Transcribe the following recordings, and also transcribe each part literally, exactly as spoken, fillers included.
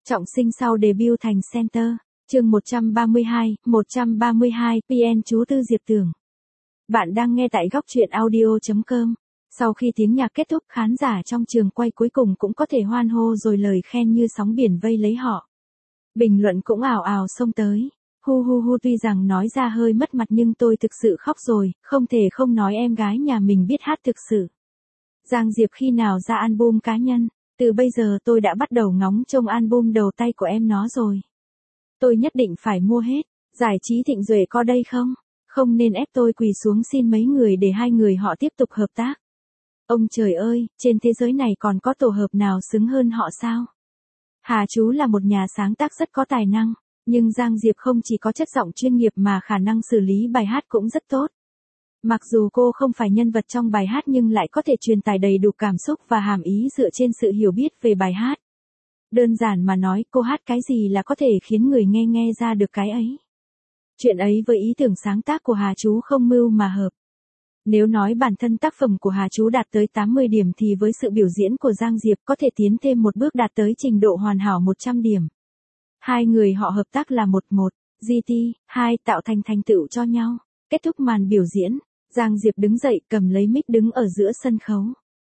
Trọng sinh sau debut thành center. Chương một trăm ba mươi hai, một trăm ba mươi hai, pê en chú Tư Diệp Tưởng. Bạn đang nghe tại góc truyện audio chấm com. Sau khi tiếng nhạc kết thúc, khán giả trong trường quay cuối cùng cũng có thể hoan hô rồi lời khen như sóng biển vây lấy họ. Bình luận cũng ào ào xông tới. Hu hu hu, tuy rằng nói ra hơi mất mặt nhưng tôi thực sự khóc rồi, không thể không nói em gái nhà mình biết hát thực sự. Giang Diệp khi nào ra album cá nhân? Từ bây giờ tôi đã bắt đầu ngóng trông album đầu tay của em nó rồi. Tôi nhất định phải mua hết. Giải trí Thịnh Duệ có đây không? Không nên ép tôi quỳ xuống xin mấy người để hai người họ tiếp tục hợp tác. Ông trời ơi, trên thế giới này còn có tổ hợp nào xứng hơn họ sao? Hà Chú là một nhà sáng tác rất có tài năng, nhưng Giang Diệp không chỉ có chất giọng chuyên nghiệp mà khả năng xử lý bài hát cũng rất tốt. Mặc dù cô không phải nhân vật trong bài hát nhưng lại có thể truyền tải đầy đủ cảm xúc và hàm ý dựa trên sự hiểu biết về bài hát. Đơn giản mà nói, cô hát cái gì là có thể khiến người nghe nghe ra được cái ấy. Chuyện ấy với ý tưởng sáng tác của Hà Chú không mưu mà hợp. Nếu nói bản thân tác phẩm của Hà Chú đạt tới tám mươi điểm thì với sự biểu diễn của Giang Diệp có thể tiến thêm một bước đạt tới trình độ hoàn hảo một trăm điểm. Hai người họ hợp tác là một một, giê tê, hai tạo thành thành tựu cho nhau. Kết thúc màn biểu diễn, Giang Diệp đứng dậy cầm lấy mic đứng ở giữa sân khấu.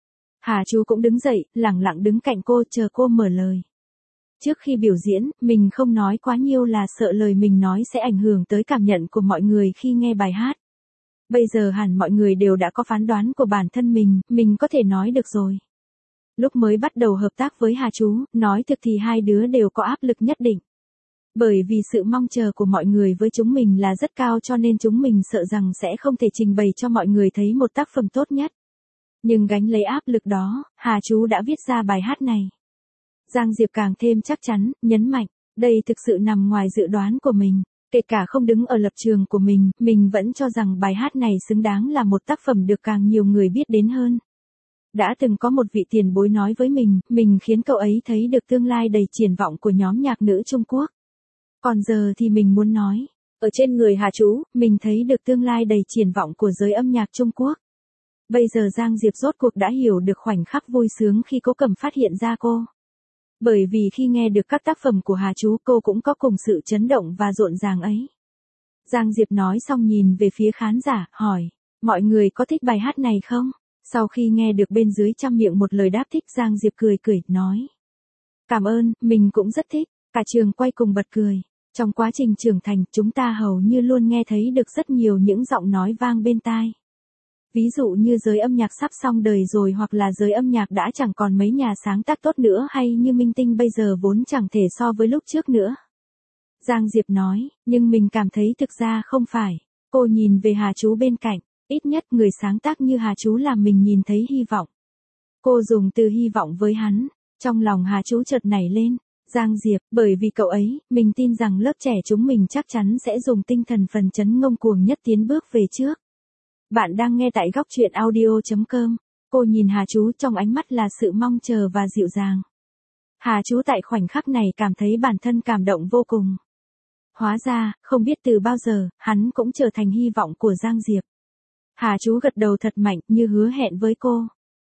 Hà Chú cũng đứng dậy, lẳng lặng đứng cạnh cô chờ cô mở lời. Trước khi biểu diễn, mình không nói quá nhiều là sợ lời mình nói sẽ ảnh hưởng tới cảm nhận của mọi người khi nghe bài hát. Bây giờ hẳn mọi người đều đã có phán đoán của bản thân mình, mình có thể nói được rồi. Lúc mới bắt đầu hợp tác với Hà Chú, nói thực thì hai đứa đều có áp lực nhất định. Bởi vì sự mong chờ của mọi người với chúng mình là rất cao cho nên chúng mình sợ rằng sẽ không thể trình bày cho mọi người thấy một tác phẩm tốt nhất. Nhưng gánh lấy áp lực đó, Hà Chú đã viết ra bài hát này. Giang Diệp càng thêm chắc chắn, nhấn mạnh, đây thực sự nằm ngoài dự đoán của mình. Kể cả không đứng ở lập trường của mình, mình vẫn cho rằng bài hát này xứng đáng là một tác phẩm được càng nhiều người biết đến hơn. Đã từng có một vị tiền bối nói với mình, mình khiến cậu ấy thấy được tương lai đầy triển vọng của nhóm nhạc nữ Trung Quốc. Còn giờ thì mình muốn nói, ở trên người Hà Chú, mình thấy được tương lai đầy triển vọng của giới âm nhạc Trung Quốc. Bây giờ Giang Diệp rốt cuộc đã hiểu được khoảnh khắc vui sướng khi Cố Cẩm phát hiện ra cô. Bởi vì khi nghe được các tác phẩm của Hà Chú cô cũng có cùng sự chấn động và rộn ràng ấy. Giang Diệp nói xong nhìn về phía khán giả, hỏi, mọi người có thích bài hát này không? Sau khi nghe được bên dưới trăm miệng một lời đáp thích, Giang Diệp cười cười, nói. Cảm ơn, mình cũng rất thích. Cả trường quay cùng bật cười. Trong quá trình trưởng thành, chúng ta hầu như luôn nghe thấy được rất nhiều những giọng nói vang bên tai. Ví dụ như giới âm nhạc sắp xong đời rồi hoặc là giới âm nhạc đã chẳng còn mấy nhà sáng tác tốt nữa hay như minh tinh bây giờ vốn chẳng thể so với lúc trước nữa. Giang Diệp nói, nhưng mình cảm thấy thực ra không phải. Cô nhìn về Hà Chú bên cạnh, ít nhất người sáng tác như Hà Chú làm mình nhìn thấy hy vọng. Cô dùng từ hy vọng với hắn, trong lòng Hà Chú chợt nảy lên. Giang Diệp, bởi vì cậu ấy, mình tin rằng lớp trẻ chúng mình chắc chắn sẽ dùng tinh thần phần chấn ngông cuồng nhất tiến bước về trước. Bạn đang nghe tại góc truyện audio chấm com. Cô nhìn Hà Chú trong ánh mắt là sự mong chờ và dịu dàng. Hà Chú tại khoảnh khắc này cảm thấy bản thân cảm động vô cùng. Hóa ra, không biết từ bao giờ, hắn cũng trở thành hy vọng của Giang Diệp. Hà Chú gật đầu thật mạnh như hứa hẹn với cô.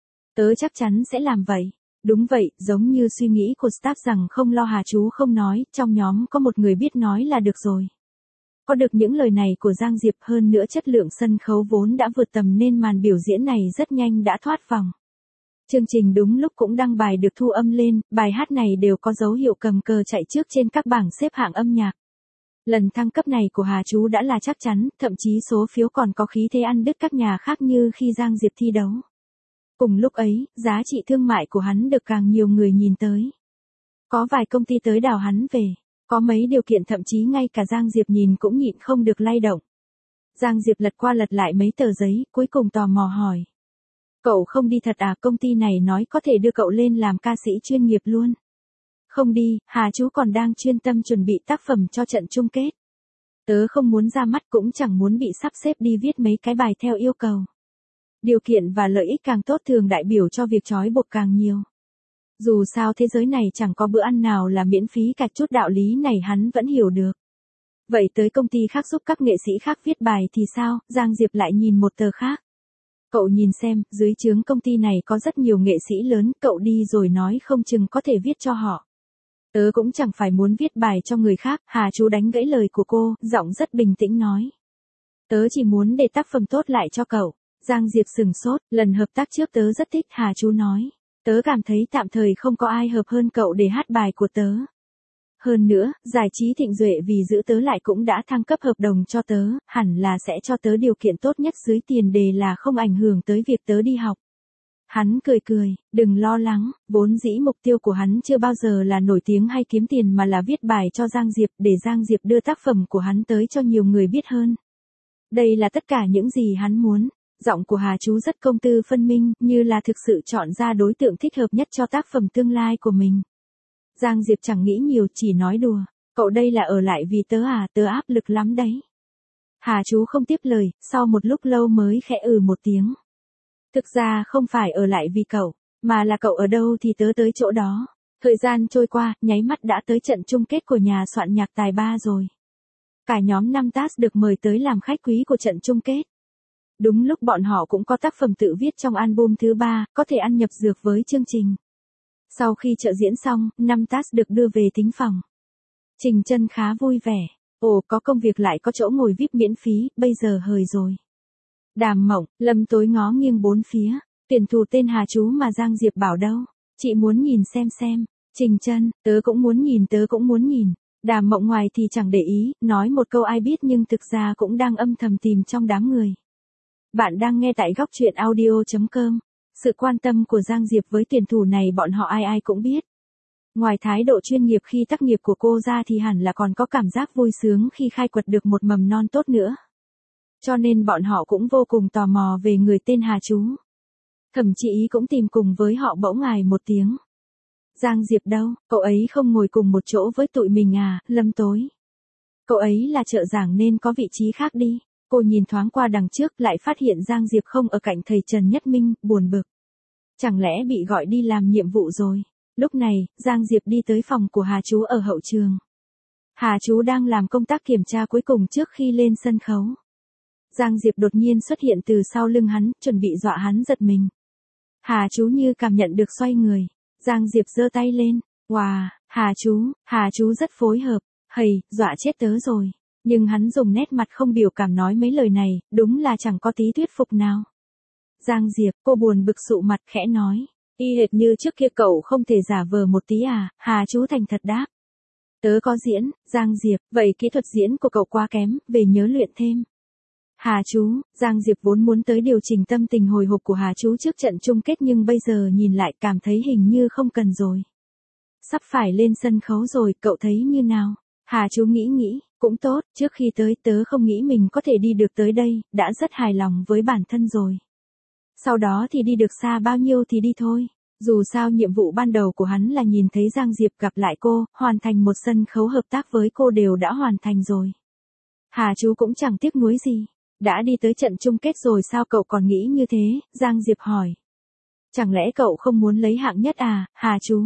Tớ chắc chắn sẽ làm vậy. Đúng vậy, giống như suy nghĩ của staff rằng không lo Hà Chú không nói, trong nhóm có một người biết nói là được rồi. Có được những lời này của Giang Diệp hơn nữa chất lượng sân khấu vốn đã vượt tầm nên màn biểu diễn này rất nhanh đã thoát vòng. Chương trình đúng lúc cũng đăng bài được thu âm lên, bài hát này đều có dấu hiệu cầm cờ chạy trước trên các bảng xếp hạng âm nhạc. Lần thăng cấp này của Hà Chú đã là chắc chắn, thậm chí số phiếu còn có khí thế ăn đứt các nhà khác như khi Giang Diệp thi đấu. Cùng lúc ấy, giá trị thương mại của hắn được càng nhiều người nhìn tới. Có vài công ty tới đào hắn về. Có mấy điều kiện thậm chí ngay cả Giang Diệp nhìn cũng nhịn không được lay động. Giang Diệp lật qua lật lại mấy tờ giấy, cuối cùng tò mò hỏi. Cậu không đi thật à? Công ty này nói có thể đưa cậu lên làm ca sĩ chuyên nghiệp luôn. Không đi, Hà Chú còn đang chuyên tâm chuẩn bị tác phẩm cho trận chung kết. Tớ không muốn ra mắt cũng chẳng muốn bị sắp xếp đi viết mấy cái bài theo yêu cầu. Điều kiện và lợi ích càng tốt thường đại biểu cho việc trói buộc càng nhiều. Dù sao thế giới này chẳng có bữa ăn nào là miễn phí cả, chút đạo lý này hắn vẫn hiểu được. Vậy tới công ty khác giúp các nghệ sĩ khác viết bài thì sao? Giang Diệp lại nhìn một tờ khác. Cậu nhìn xem, dưới trướng công ty này có rất nhiều nghệ sĩ lớn, cậu đi rồi nói không chừng có thể viết cho họ. Tớ cũng chẳng phải muốn viết bài cho người khác, Hà Chú đánh gãy lời của cô, giọng rất bình tĩnh nói. Tớ chỉ muốn để tác phẩm tốt lại cho cậu. Giang Diệp sừng sốt, lần hợp tác trước tớ rất thích, Hà Chú nói. Tớ cảm thấy tạm thời không có ai hợp hơn cậu để hát bài của tớ. Hơn nữa, giải trí Thịnh Duệ vì giữ tớ lại cũng đã thăng cấp hợp đồng cho tớ, hẳn là sẽ cho tớ điều kiện tốt nhất dưới tiền đề là không ảnh hưởng tới việc tớ đi học. Hắn cười cười, đừng lo lắng, vốn dĩ mục tiêu của hắn chưa bao giờ là nổi tiếng hay kiếm tiền mà là viết bài cho Giang Diệp để Giang Diệp đưa tác phẩm của hắn tới cho nhiều người biết hơn. Đây là tất cả những gì hắn muốn. Giọng của Hà Chú rất công tư phân minh, như là thực sự chọn ra đối tượng thích hợp nhất cho tác phẩm tương lai của mình. Giang Diệp chẳng nghĩ nhiều, chỉ nói đùa. Cậu đây là ở lại vì tớ à, tớ áp lực lắm đấy. Hà Chú không tiếp lời, sau một lúc lâu mới khẽ ừ một tiếng. Thực ra không phải ở lại vì cậu, mà là cậu ở đâu thì tớ tới chỗ đó. Thời gian trôi qua, nháy mắt đã tới trận chung kết của nhà soạn nhạc tài ba rồi. Cả nhóm năm Task được mời tới làm khách quý của trận chung kết. Đúng lúc bọn họ cũng có tác phẩm tự viết trong album thứ ba, có thể ăn nhập dược với chương trình. Sau khi trợ diễn xong, năm Task được đưa về thính phòng. Trình Chân khá vui vẻ. Ồ, có công việc lại có chỗ ngồi vi ai pi miễn phí, bây giờ hời rồi. Đàm Mộng, Lâm Tối ngó nghiêng bốn phía. Tuyển thủ tên Hà Chú mà Giang Diệp bảo đâu. Chị muốn nhìn xem xem. Trình Chân, tớ cũng muốn nhìn, tớ cũng muốn nhìn. Đàm Mộng ngoài thì chẳng để ý, nói một câu ai biết nhưng thực ra cũng đang âm thầm tìm trong đám người. Bạn đang nghe tại góc truyện audio chấm com. Sự quan tâm của Giang Diệp với tuyển thủ này bọn họ ai ai cũng biết. Ngoài thái độ chuyên nghiệp khi tác nghiệp của cô ra thì hẳn là còn có cảm giác vui sướng khi khai quật được một mầm non tốt nữa. Cho nên bọn họ cũng vô cùng tò mò về người tên Hà Chú. Thậm chí cũng tìm cùng với họ bỗng ngài một tiếng. Giang Diệp đâu, cậu ấy không ngồi cùng một chỗ với tụi mình à, Lâm Tối. Cậu ấy là trợ giảng nên có vị trí khác đi. Cô nhìn thoáng qua đằng trước lại phát hiện Giang Diệp không ở cạnh thầy Trần Nhất Minh, buồn bực. Chẳng lẽ bị gọi đi làm nhiệm vụ rồi? Lúc này, Giang Diệp đi tới phòng của Hà Chú ở hậu trường. Hà Chú đang làm công tác kiểm tra cuối cùng trước khi lên sân khấu. Giang Diệp đột nhiên xuất hiện từ sau lưng hắn, chuẩn bị dọa hắn giật mình. Hà Chú như cảm nhận được xoay người. Giang Diệp giơ tay lên. Wow, Hà Chú, Hà Chú rất phối hợp. Hầy, dọa chết tớ rồi. Nhưng hắn dùng nét mặt không biểu cảm nói mấy lời này, đúng là chẳng có tí thuyết phục nào. Giang Diệp, cô buồn bực sụ mặt khẽ nói. Y hệt như trước kia cậu không thể giả vờ một tí à, Hà Chú thành thật đáp. Tớ có diễn, Giang Diệp, vậy kỹ thuật diễn của cậu quá kém, về nhớ luyện thêm. Hà Chú, Giang Diệp vốn muốn tới điều chỉnh tâm tình hồi hộp của Hà Chú trước trận chung kết nhưng bây giờ nhìn lại cảm thấy hình như không cần rồi. Sắp phải lên sân khấu rồi, cậu thấy như nào? Hà Chú nghĩ nghĩ, cũng tốt, trước khi tới tớ không nghĩ mình có thể đi được tới đây, đã rất hài lòng với bản thân rồi. Sau đó thì đi được xa bao nhiêu thì đi thôi. Dù sao nhiệm vụ ban đầu của hắn là nhìn thấy Giang Diệp gặp lại cô, hoàn thành một sân khấu hợp tác với cô đều đã hoàn thành rồi. Hà Chú cũng chẳng tiếc nuối gì. Đã đi tới trận chung kết rồi sao cậu còn nghĩ như thế, Giang Diệp hỏi. Chẳng lẽ cậu không muốn lấy hạng nhất à, Hà Chú?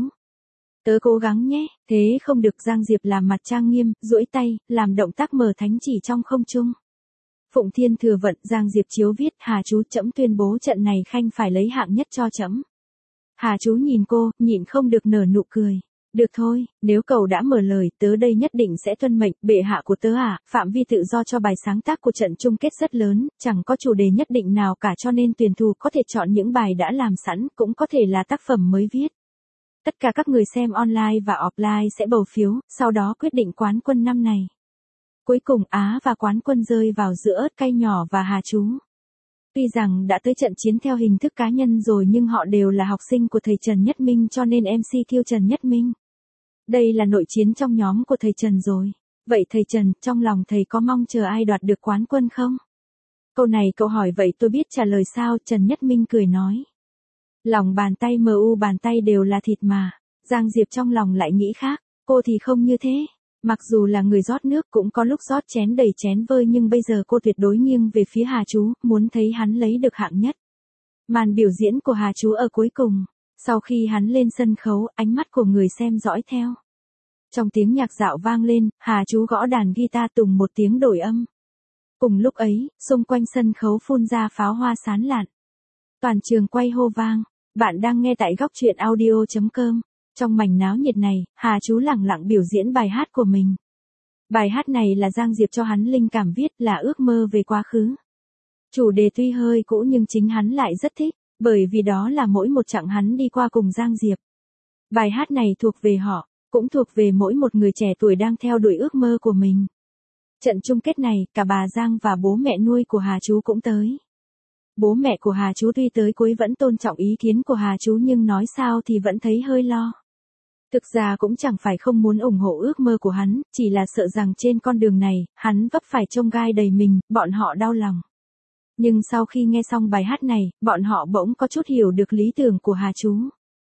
Tớ cố gắng nhé, thế không được. Giang Diệp làm mặt trang nghiêm, duỗi tay, làm động tác mở thánh chỉ trong không trung. Phụng Thiên Thừa Vận, Giang Diệp chiếu viết, Hà Chú, trẫm tuyên bố trận này Khanh phải lấy hạng nhất cho trẫm. Hà Chú nhìn cô, nhịn không được nở nụ cười. Được thôi, nếu cậu đã mở lời, tớ đây nhất định sẽ tuân mệnh. Bệ hạ của tớ à, phạm vi tự do cho bài sáng tác của trận chung kết rất lớn, chẳng có chủ đề nhất định nào cả cho nên tuyển thủ có thể chọn những bài đã làm sẵn, cũng có thể là tác phẩm mới viết. Tất cả các người xem online và offline sẽ bầu phiếu, sau đó quyết định quán quân năm này. Cuối cùng Á và quán quân rơi vào giữa Ớt Cay Nhỏ và Hà Chú. Tuy rằng đã tới trận chiến theo hình thức cá nhân rồi nhưng họ đều là học sinh của thầy Trần Nhất Minh cho nên em xê kêu Trần Nhất Minh. Đây là nội chiến trong nhóm của thầy Trần rồi. Vậy thầy Trần, trong lòng thầy có mong chờ ai đoạt được quán quân không? Câu này cậu hỏi vậy tôi biết trả lời sao, Trần Nhất Minh cười nói. Lòng bàn tay em u bàn tay đều là thịt mà. Giang Diệp trong lòng lại nghĩ khác, cô thì không như thế. Mặc dù là người rót nước cũng có lúc rót chén đầy chén vơi nhưng bây giờ cô tuyệt đối nghiêng về phía Hà Chú, muốn thấy hắn lấy được hạng nhất. Màn biểu diễn của Hà Chú ở cuối cùng. Sau khi hắn lên sân khấu, ánh mắt của người xem dõi theo. Trong tiếng nhạc dạo vang lên, Hà Chú gõ đàn guitar tùng một tiếng đổi âm. Cùng lúc ấy, xung quanh sân khấu phun ra pháo hoa sán lạn. Toàn trường quay hô vang. Bạn đang nghe tại góc truyện audio chấm com. Trong mảnh náo nhiệt này, Hà Chú lẳng lặng biểu diễn bài hát của mình. Bài hát này là Giang Diệp cho hắn linh cảm viết, là ước mơ về quá khứ. Chủ đề tuy hơi cũ nhưng chính hắn lại rất thích, bởi vì đó là mỗi một chặng hắn đi qua cùng Giang Diệp. Bài hát này thuộc về họ, cũng thuộc về mỗi một người trẻ tuổi đang theo đuổi ước mơ của mình. Trận chung kết này, cả bà Giang và bố mẹ nuôi của Hà Chú cũng tới. Bố mẹ của Hà Chú tuy tới cuối vẫn tôn trọng ý kiến của Hà Chú nhưng nói sao thì vẫn thấy hơi lo. Thực ra cũng chẳng phải không muốn ủng hộ ước mơ của hắn, chỉ là sợ rằng trên con đường này, hắn vấp phải chông gai đầy mình, bọn họ đau lòng. Nhưng sau khi nghe xong bài hát này, bọn họ bỗng có chút hiểu được lý tưởng của Hà Chú.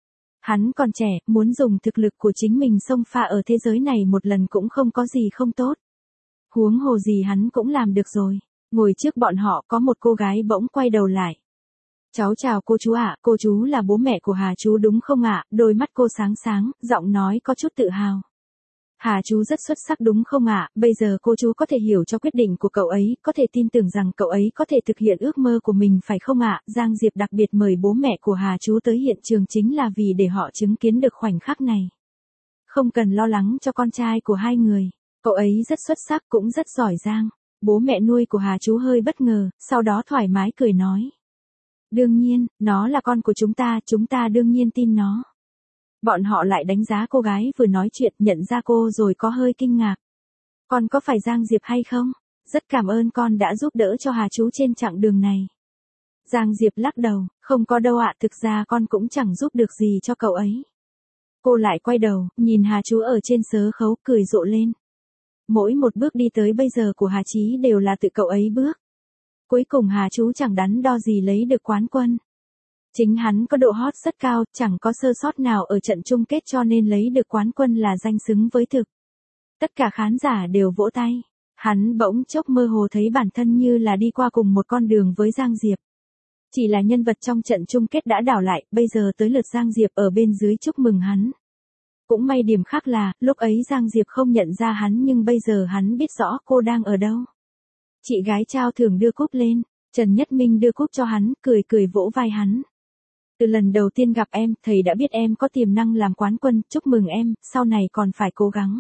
Hắn còn trẻ, muốn dùng thực lực của chính mình xông pha ở thế giới này một lần cũng không có gì không tốt. Huống hồ gì hắn cũng làm được rồi. Ngồi trước bọn họ có một cô gái bỗng quay đầu lại. Cháu chào cô chú ạ, cô chú là bố mẹ của Hà Chú đúng không ạ? Đôi mắt cô sáng sáng, giọng nói có chút tự hào. Hà Chú rất xuất sắc đúng không ạ? Bây giờ cô chú có thể hiểu cho quyết định của cậu ấy, có thể tin tưởng rằng cậu ấy có thể thực hiện ước mơ của mình phải không ạ? Giang Diệp đặc biệt mời bố mẹ của Hà Chú tới hiện trường chính là vì để họ chứng kiến được khoảnh khắc này. Không cần lo lắng cho con trai của hai người, cậu ấy rất xuất sắc cũng rất giỏi giang. Bố mẹ nuôi của Hà Chú hơi bất ngờ, sau đó thoải mái cười nói. Đương nhiên, nó là con của chúng ta, chúng ta đương nhiên tin nó. Bọn họ lại đánh giá cô gái vừa nói chuyện, nhận ra cô rồi có hơi kinh ngạc. Con có phải Giang Diệp hay không? Rất cảm ơn con đã giúp đỡ cho Hà Chú trên chặng đường này. Giang Diệp lắc đầu, không có đâu ạ, thực ra con cũng chẳng giúp được gì cho cậu ấy. Cô lại quay đầu, nhìn Hà Chú ở trên sớ khấu, cười rộ lên. Mỗi một bước đi tới bây giờ của Hà Chí đều là tự cậu ấy bước. Cuối cùng Hà Chú chẳng đắn đo gì lấy được quán quân. Chính hắn có độ hot rất cao, chẳng có sơ sót nào ở trận chung kết cho nên lấy được quán quân là danh xứng với thực. Tất cả khán giả đều vỗ tay. Hắn bỗng chốc mơ hồ thấy bản thân như là đi qua cùng một con đường với Giang Diệp. Chỉ là nhân vật trong trận chung kết đã đảo lại, bây giờ tới lượt Giang Diệp ở bên dưới chúc mừng hắn. Cũng may điểm khác là, lúc ấy Giang Diệp không nhận ra hắn nhưng bây giờ hắn biết rõ cô đang ở đâu. Chị gái trao thưởng đưa cúp lên, Trần Nhất Minh đưa cúp cho hắn, cười cười vỗ vai hắn. Từ lần đầu tiên gặp em, thầy đã biết em có tiềm năng làm quán quân, chúc mừng em, sau này còn phải cố gắng.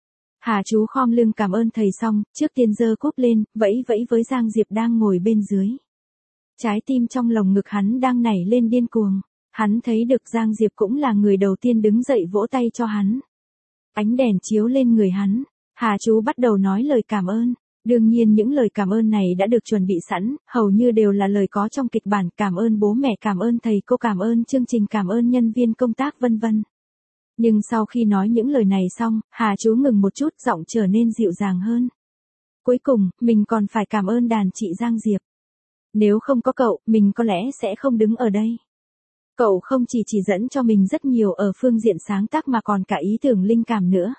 Hà Chú khom lưng cảm ơn thầy xong, trước tiên giơ cúp lên, vẫy vẫy với Giang Diệp đang ngồi bên dưới. Trái tim trong lồng ngực hắn đang nảy lên điên cuồng. Hắn thấy được Giang Diệp cũng là người đầu tiên đứng dậy vỗ tay cho hắn. Ánh đèn chiếu lên người hắn. Hà Chú bắt đầu nói lời cảm ơn. Đương nhiên những lời cảm ơn này đã được chuẩn bị sẵn, hầu như đều là lời có trong kịch bản, cảm ơn bố mẹ, cảm ơn thầy cô, cảm ơn chương trình, cảm ơn nhân viên công tác vân vân. Nhưng sau khi nói những lời này xong, Hà Chú ngừng một chút, giọng trở nên dịu dàng hơn. Cuối cùng, mình còn phải cảm ơn đàn chị Giang Diệp. Nếu không có cậu, mình có lẽ sẽ không đứng ở đây. Cậu không chỉ chỉ dẫn cho mình rất nhiều ở phương diện sáng tác mà còn cả ý tưởng linh cảm nữa.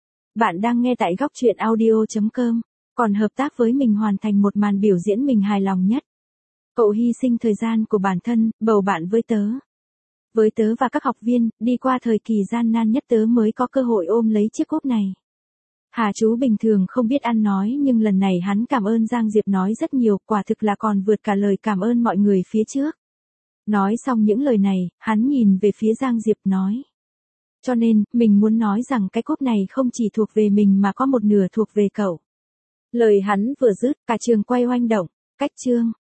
Bạn đang nghe tại góc truyện audio chấm com, còn hợp tác với mình hoàn thành một màn biểu diễn mình hài lòng nhất. Cậu hy sinh thời gian của bản thân, bầu bạn với tớ. Với tớ và các học viên, đi qua thời kỳ gian nan nhất tớ mới có cơ hội ôm lấy chiếc cúp này. Hà Chú bình thường không biết ăn nói nhưng lần này hắn cảm ơn Giang Diệp nói rất nhiều, quả thực là còn vượt cả lời cảm ơn mọi người phía trước. Nói xong những lời này, hắn nhìn về phía Giang Diệp nói. Cho nên, mình muốn nói rằng cái cúp này không chỉ thuộc về mình mà có một nửa thuộc về cậu. Lời hắn vừa dứt, cả trường quay oanh động, cách chương.